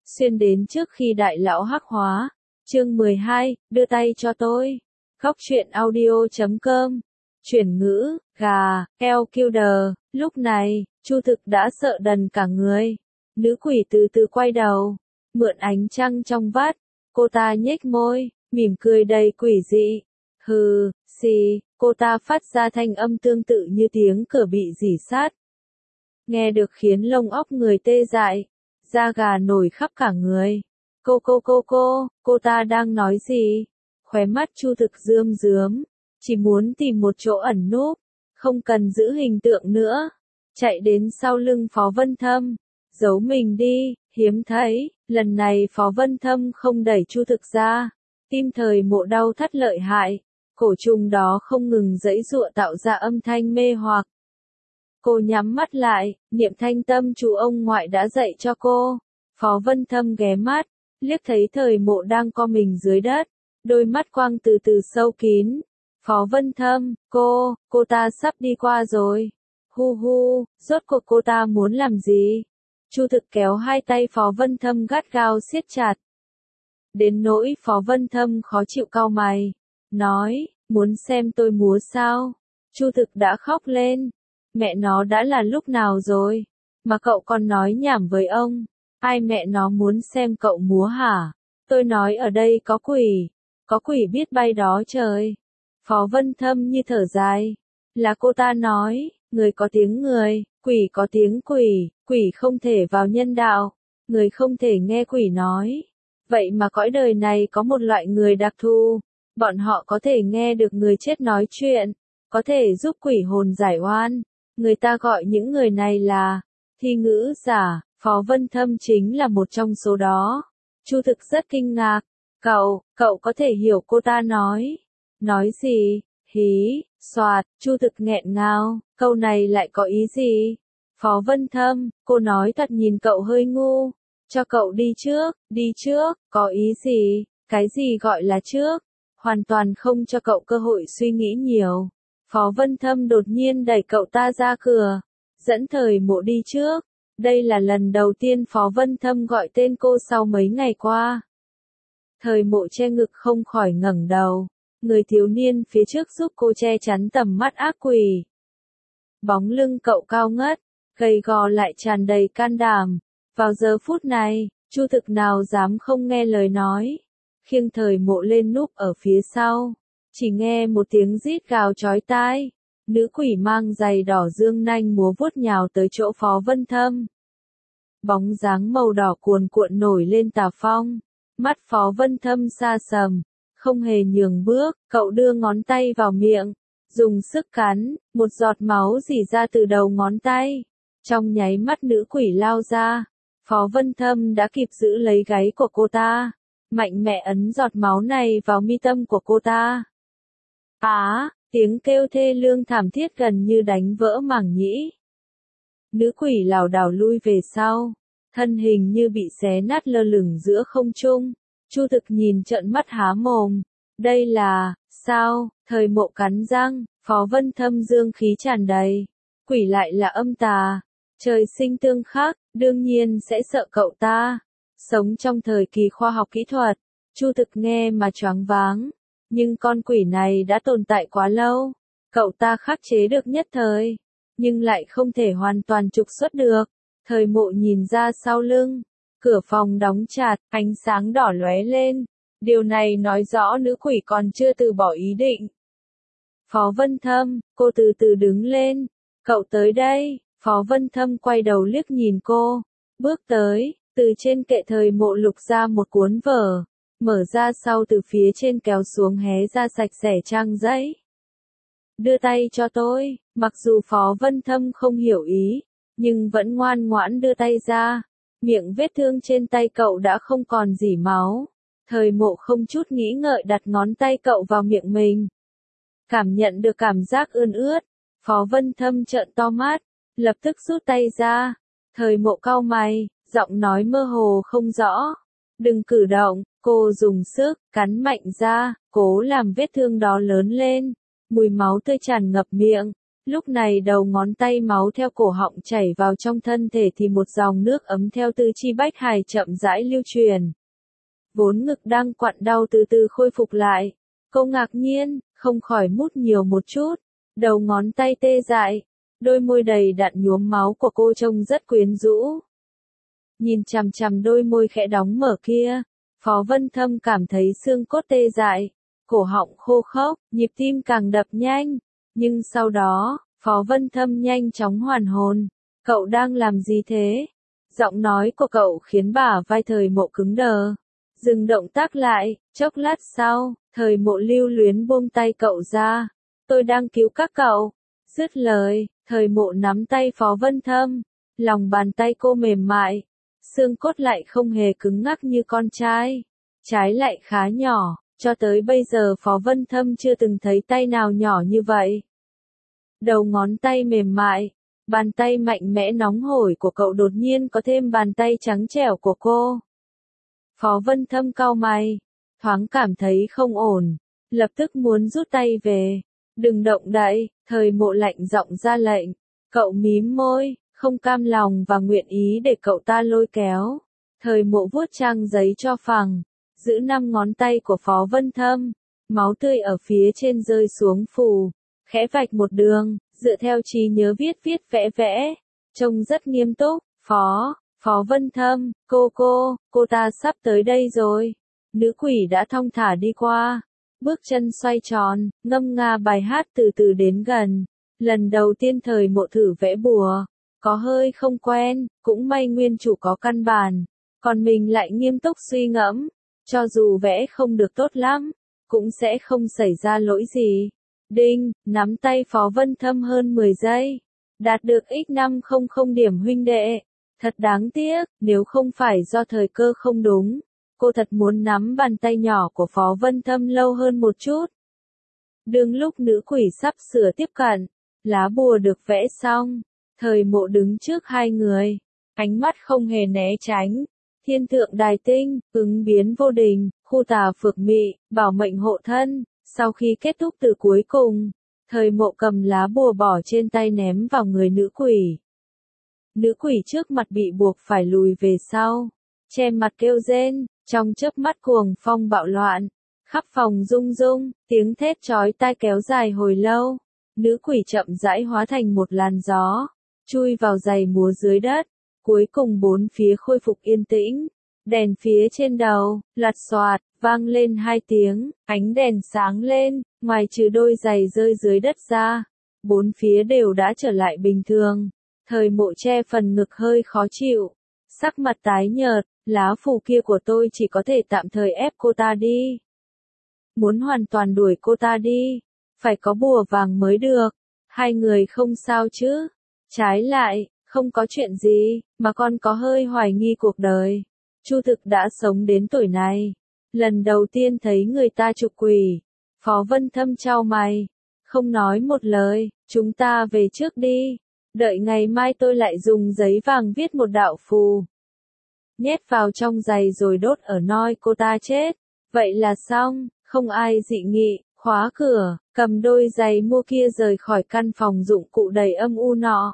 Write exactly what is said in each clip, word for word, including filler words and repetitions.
xuyên đến trước khi đại lão hắc hóa. Chương mười hai, đưa tay cho tôi. Góc truyện audio chấm com. Chuyển ngữ, gà, eo killer. Lúc này, Chu Thực đã sợ đần cả người. Nữ quỷ từ từ quay đầu, mượn ánh trăng trong vắt. Cô ta nhếch môi, mỉm cười đầy quỷ dị. Hừ, xì, cô ta phát ra thanh âm tương tự như tiếng cửa bị rỉ sắt. Nghe được khiến lông óc người tê dại, da gà nổi khắp cả người. Cô cô cô cô, cô ta đang nói gì? Khóe mắt Chu Thực rướm rướm, chỉ muốn tìm một chỗ ẩn núp, không cần giữ hình tượng nữa. Chạy đến sau lưng Phó Vân Thâm, giấu mình đi, hiếm thấy, lần này Phó Vân Thâm không đẩy Chu Thực ra. Tim Thời Mộ đau thắt lợi hại, cổ trùng đó không ngừng giãy giụa tạo ra âm thanh mê hoặc. Cô nhắm mắt lại, niệm thanh tâm chú ông ngoại đã dạy cho cô. Phó Vân Thâm ghé mắt, liếc thấy Thời Mộ đang co mình dưới đất, đôi mắt quang từ từ sâu kín. Phó Vân Thâm, cô, cô ta sắp đi qua rồi. Hu hu, rốt cuộc cô ta muốn làm gì? Chu Thực kéo hai tay Phó Vân Thâm gắt gao siết chặt. Đến nỗi Phó Vân Thâm khó chịu cau mày, nói, muốn xem tôi múa sao? Chu Thực đã khóc lên. Mẹ nó đã là lúc nào rồi, mà cậu còn nói nhảm với ông. Ai mẹ nó muốn xem cậu múa hả? Tôi nói ở đây có quỷ, có quỷ biết bay đó trời. Phó Vân Thâm như thở dài. Là cô ta nói, người có tiếng người, quỷ có tiếng quỷ, quỷ không thể vào nhân đạo, người không thể nghe quỷ nói. Vậy mà cõi đời này có một loại người đặc thù, bọn họ có thể nghe được người chết nói chuyện, có thể giúp quỷ hồn giải oan. Người ta gọi những người này là thi ngữ giả. Phó Vân Thâm chính là một trong số đó. Chu Thực rất kinh ngạc. Cậu, cậu có thể hiểu cô ta nói. Nói gì? Hí, soạt, Chu Thực nghẹn ngào. Câu này lại có ý gì? Phó Vân Thâm, cô nói thật nhìn cậu hơi ngu. Cho cậu đi trước, đi trước, có ý gì? Cái gì gọi là trước? Hoàn toàn không cho cậu cơ hội suy nghĩ nhiều. Phó Vân Thâm đột nhiên đẩy cậu ta ra cửa, dẫn Thời Mộ đi trước. Đây là lần đầu tiên Phó Vân Thâm gọi tên cô sau mấy ngày qua. Thời Mộ che ngực không khỏi ngẩng đầu. Người thiếu niên phía trước giúp cô che chắn tầm mắt ác quỷ. Bóng lưng cậu cao ngất, gầy gò lại tràn đầy can đảm. Vào giờ phút này, Chu Thực nào dám không nghe lời nói. Khiêng Thời Mộ lên núp ở phía sau. Chỉ nghe một tiếng rít gào chói tai. Nữ quỷ mang giày đỏ dương nanh múa vuốt nhào tới chỗ Phó Vân Thâm. Bóng dáng màu đỏ cuồn cuộn nổi lên tà phong. Mắt Phó Vân Thâm sa sầm, không hề nhường bước, cậu đưa ngón tay vào miệng, dùng sức cắn, một giọt máu rỉ ra từ đầu ngón tay. Trong nháy mắt nữ quỷ lao ra, Phó Vân Thâm đã kịp giữ lấy gáy của cô ta, mạnh mẽ ấn giọt máu này vào mi tâm của cô ta. Á, tiếng kêu thê lương thảm thiết gần như đánh vỡ màng nhĩ. Nữ quỷ lảo đảo lui về sau, thân hình như bị xé nát lơ lửng giữa không trung. Chu Thực nhìn trợn mắt há mồm. Đây là, sao? Thời Mộ cắn răng, Phó Vân Thâm dương khí tràn đầy. Quỷ lại là âm tà. Trời sinh tương khắc, đương nhiên sẽ sợ cậu ta. Sống trong thời kỳ khoa học kỹ thuật, Chu Thực nghe mà choáng váng. Nhưng con quỷ này đã tồn tại quá lâu. Cậu ta khắc chế được nhất thời, nhưng lại không thể hoàn toàn trục xuất được. Thời Mộ nhìn ra sau lưng, cửa phòng đóng chặt, ánh sáng đỏ lóe lên. Điều này nói rõ nữ quỷ còn chưa từ bỏ ý định. Phó Vân Thâm, cô từ từ đứng lên. Cậu tới đây. Phó Vân Thâm quay đầu liếc nhìn cô, bước tới, từ trên kệ Thời Mộ lục ra một cuốn vở, mở ra sau từ phía trên kéo xuống hé ra sạch sẽ trang giấy. Đưa tay cho tôi. Mặc dù Phó Vân Thâm không hiểu ý, nhưng vẫn ngoan ngoãn đưa tay ra. Miệng vết thương trên tay cậu đã không còn rỉ máu. Thời Mộ không chút nghĩ ngợi đặt ngón tay cậu vào miệng mình. Cảm nhận được cảm giác ươn ướt, Phó Vân Thâm trợn to mắt, lập tức rút tay ra. Thời Mộ cau mày, giọng nói mơ hồ không rõ. Đừng cử động. Cô dùng sức, cắn mạnh ra, cố làm vết thương đó lớn lên. Mùi máu tươi tràn ngập miệng, Lúc này đầu ngón tay máu theo cổ họng chảy vào trong thân thể thì một dòng nước ấm theo tứ chi bách hải chậm rãi lưu truyền. Vốn ngực đang quặn đau từ từ khôi phục lại. Cô ngạc nhiên, không khỏi mút nhiều một chút. Đầu ngón tay tê dại. Đôi môi đầy đặn nhuốm máu của cô trông rất quyến rũ. Nhìn chằm chằm đôi môi khẽ đóng mở kia, Phó Vân Thâm cảm thấy xương cốt tê dại, cổ họng khô khốc, nhịp tim càng đập nhanh. Nhưng sau đó, Phó Vân Thâm nhanh chóng hoàn hồn. Cậu đang làm gì thế? Giọng nói của cậu khiến bả vai Thời Mộ cứng đờ. Dừng động tác lại, chốc lát sau, Thời Mộ lưu luyến buông tay cậu ra. Tôi đang cứu các cậu. Dứt lời, Thời Mộ nắm tay Phó Vân Thâm. Lòng bàn tay cô mềm mại. Xương cốt lại không hề cứng ngắc như con trai. Trái lại khá nhỏ. Cho tới bây giờ Phó Vân Thâm chưa từng thấy tay nào nhỏ như vậy. Đầu ngón tay mềm mại, bàn tay mạnh mẽ nóng hổi của cậu đột nhiên có thêm bàn tay trắng trẻo của cô. Phó Vân Thâm cau mày, thoáng cảm thấy không ổn, lập tức muốn rút tay về. Đừng động đậy, Thời Mộ lạnh giọng ra lệnh. Cậu mím môi, không cam lòng và nguyện ý để cậu ta lôi kéo. Thời Mộ vuốt trang giấy cho phẳng, giữ năm ngón tay của Phó Vân Thâm, máu tươi ở phía trên rơi xuống phù, khẽ vạch một đường, dựa theo trí nhớ viết viết vẽ vẽ, trông rất nghiêm túc. Phó, Phó Vân Thâm, cô cô, cô ta sắp tới đây rồi. Nữ quỷ đã thong thả đi qua, bước chân xoay tròn, ngâm nga bài hát từ từ đến gần. Lần đầu tiên Thời Mộ thử vẽ bùa, có hơi không quen, cũng may nguyên chủ có căn bản, còn mình lại nghiêm túc suy ngẫm. Cho dù vẽ không được tốt lắm, cũng sẽ không xảy ra lỗi gì. Đinh, nắm tay Phó Vân Thâm hơn mười giây. Đạt được x năm trăm điểm huynh đệ. Thật đáng tiếc, nếu không phải do thời cơ không đúng. Cô thật muốn nắm bàn tay nhỏ của Phó Vân Thâm lâu hơn một chút. Đương lúc nữ quỷ sắp sửa tiếp cận, lá bùa được vẽ xong. Thời Mộ đứng trước hai người. Ánh mắt không hề né tránh. Thiên thượng đài tinh, ứng biến vô đình, khu tà phược mị, bảo mệnh hộ thân. Sau khi kết thúc từ cuối cùng, Thời Mộ cầm lá bùa bỏ trên tay ném vào người nữ quỷ. Nữ quỷ trước mặt bị buộc phải lùi về sau, che mặt kêu rên, trong chớp mắt cuồng phong bạo loạn, khắp phòng rung rung, tiếng thét chói tai kéo dài hồi lâu. Nữ quỷ chậm rãi hóa thành một làn gió, chui vào giày múa dưới đất. Cuối cùng bốn phía khôi phục yên tĩnh. Đèn phía trên đầu, lặt xoạt, vang lên hai tiếng, ánh đèn sáng lên, ngoài trừ đôi giày rơi dưới đất ra. Bốn phía đều đã trở lại bình thường. Thời Mộ che phần ngực hơi khó chịu. Sắc mặt tái nhợt, lá phù kia của tôi chỉ có thể tạm thời ép cô ta đi. Muốn hoàn toàn đuổi cô ta đi, phải có bùa vàng mới được. Hai người không sao chứ? Trái lại, không có chuyện gì, mà con có hơi hoài nghi cuộc đời. Chu Thực đã sống đến tuổi này, lần đầu tiên thấy người ta trục quỷ. Phó Vân Thâm chau mày, không nói một lời, chúng ta về trước đi. Đợi ngày mai tôi lại dùng giấy vàng viết một đạo phù. Nhét vào trong giày rồi đốt ở noi cô ta chết. Vậy là xong, không ai dị nghị, khóa cửa, cầm đôi giày mua kia rời khỏi căn phòng dụng cụ đầy âm u nọ.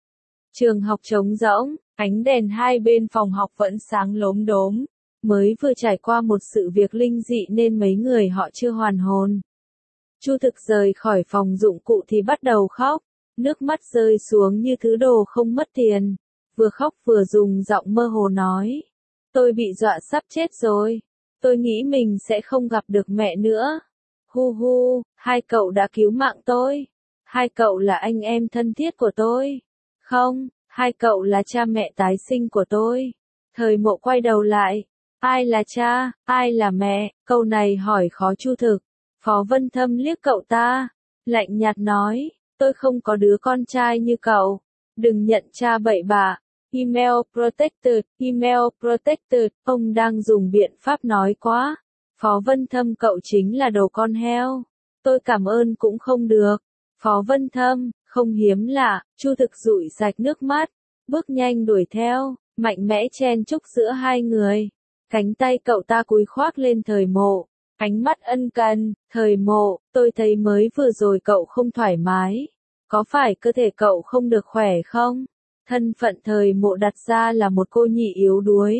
Trường học trống rỗng, ánh đèn hai bên phòng học vẫn sáng lốm đốm. Mới vừa trải qua một sự việc linh dị nên mấy người họ chưa hoàn hồn. Chu Thực rời khỏi phòng dụng cụ thì bắt đầu khóc. Nước mắt rơi xuống như thứ đồ không mất tiền. Vừa khóc vừa dùng giọng mơ hồ nói. Tôi bị dọa sắp chết rồi. Tôi nghĩ mình sẽ không gặp được mẹ nữa. Hu hu, hai cậu đã cứu mạng tôi. Hai cậu là anh em thân thiết của tôi. Không, hai cậu là cha mẹ tái sinh của tôi. Thời Mộ quay đầu lại. Ai là cha, ai là mẹ? Câu này hỏi khó Chu Thực. Phó Vân Thâm liếc cậu ta. Lạnh nhạt nói. Tôi không có đứa con trai như cậu. Đừng nhận cha bậy bạ. Email protected, email protected. Ông đang dùng biện pháp nói quá. Phó Vân Thâm cậu chính là đồ con heo. Tôi cảm ơn cũng không được. Phó Vân Thâm, không hiếm lạ. Chu Thực dụi sạch nước mắt. Bước nhanh đuổi theo, mạnh mẽ chen chúc giữa hai người. Cánh tay cậu ta cúi khoác lên Thời Mộ. Ánh mắt ân cần, Thời Mộ, tôi thấy mới vừa rồi cậu không thoải mái. Có phải cơ thể cậu không được khỏe không? Thân phận thời mộ đặt ra là một cô nhị yếu đuối.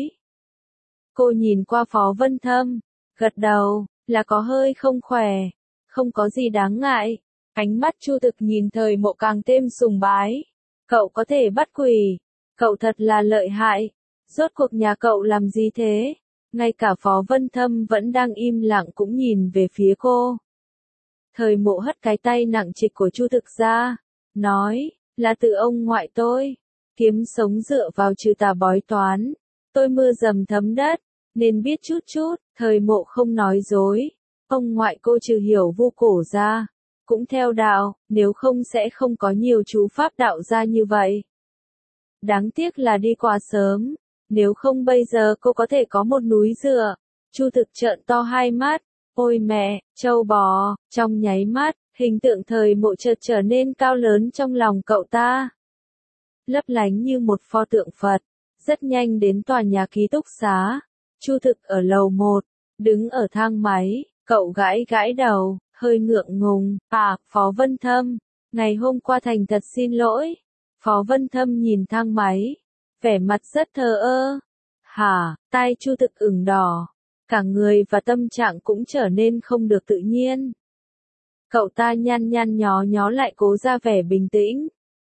Cô nhìn qua Phó Vân Thâm, gật đầu, là có hơi không khỏe, không có gì đáng ngại. Ánh mắt Chu Thực nhìn thời mộ càng thêm sùng bái. Cậu có thể bắt quỷ, cậu thật là lợi hại. Rốt cuộc nhà cậu làm gì thế? Ngay cả Phó Vân Thâm vẫn đang im lặng cũng nhìn về phía cô. Thời mộ hất cái tay nặng trịch của Chu Thực ra, nói, là từ ông ngoại tôi. Kiếm sống dựa vào trừ tà bói toán. Tôi mưa dầm thấm đất, nên biết chút chút. Thời mộ không nói dối. Ông ngoại cô trừ hiểu vu cổ ra, cũng theo đạo, nếu không sẽ không có nhiều chú pháp đạo ra như vậy. Đáng tiếc là đi quá sớm, nếu không bây giờ cô có thể có một núi dựa. Chu Thực trợn to hai mắt, ôi mẹ, trâu bò, trong nháy mắt, hình tượng thời mộ chợt trở nên cao lớn trong lòng cậu ta. Lấp lánh như một pho tượng Phật, rất nhanh đến tòa nhà ký túc xá. Chu Thực ở lầu một, đứng ở thang máy, cậu gãi gãi đầu, hơi ngượng ngùng, à, Phó Vân Thâm, ngày hôm qua thành thật xin lỗi. Phó Vân Thâm nhìn thang máy, vẻ mặt rất thờ ơ. Hả, tai Chu Thực ửng đỏ, cả người và tâm trạng cũng trở nên không được tự nhiên. Cậu ta nhăn nhăn nhó nhó lại cố ra vẻ bình tĩnh.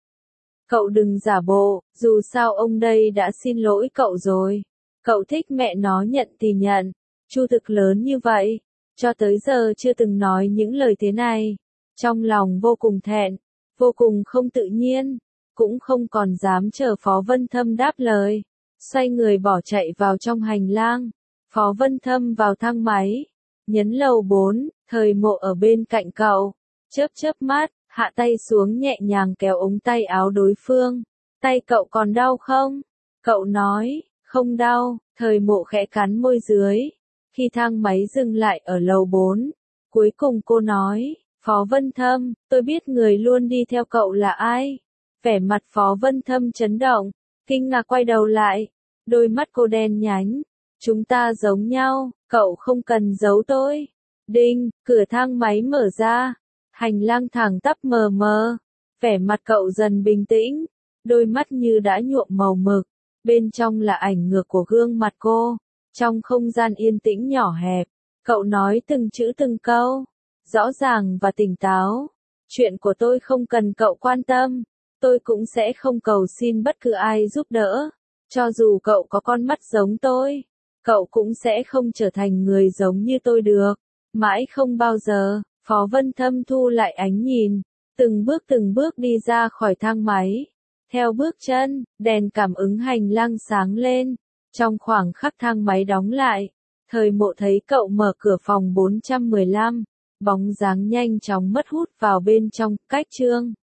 Cậu đừng giả bộ, dù sao ông đây đã xin lỗi cậu rồi. Cậu thích mẹ nó nhận thì nhận. Chu Thực lớn như vậy, cho tới giờ chưa từng nói những lời thế này. Trong lòng vô cùng thẹn, vô cùng không tự nhiên, cũng không còn dám chờ Phó Vân Thâm đáp lời. Xoay người bỏ chạy vào trong hành lang. Phó Vân Thâm vào thang máy, nhấn lầu bốn, thời mộ ở bên cạnh cậu, chớp chớp mắt, hạ tay xuống nhẹ nhàng kéo ống tay áo đối phương. Tay cậu còn đau không? Cậu nói, không đau, thời mộ khẽ cắn môi dưới. Khi thang máy dừng lại ở lầu bốn, cuối cùng cô nói, Phó Vân Thâm, tôi biết người luôn đi theo cậu là ai. Vẻ mặt Phó Vân Thâm chấn động, kinh ngạc quay đầu lại, đôi mắt cô đen nhánh. Chúng ta giống nhau, cậu không cần giấu tôi. Đinh, cửa thang máy mở ra, hành lang thẳng tắp mờ mờ, vẻ mặt cậu dần bình tĩnh, đôi mắt như đã nhuộm màu mực, bên trong là ảnh ngược của gương mặt cô. Trong không gian yên tĩnh nhỏ hẹp, cậu nói từng chữ từng câu, rõ ràng và tỉnh táo. Chuyện của tôi không cần cậu quan tâm, tôi cũng sẽ không cầu xin bất cứ ai giúp đỡ. Cho dù cậu có con mắt giống tôi, cậu cũng sẽ không trở thành người giống như tôi được. Mãi không bao giờ. Phó Vân Thâm thu lại ánh nhìn, từng bước từng bước đi ra khỏi thang máy. Theo bước chân, đèn cảm ứng hành lang sáng lên. Trong khoảng khắc thang máy đóng lại, thời mộ thấy cậu mở cửa phòng bốn trăm mười lăm, bóng dáng nhanh chóng mất hút vào bên trong, cách chương.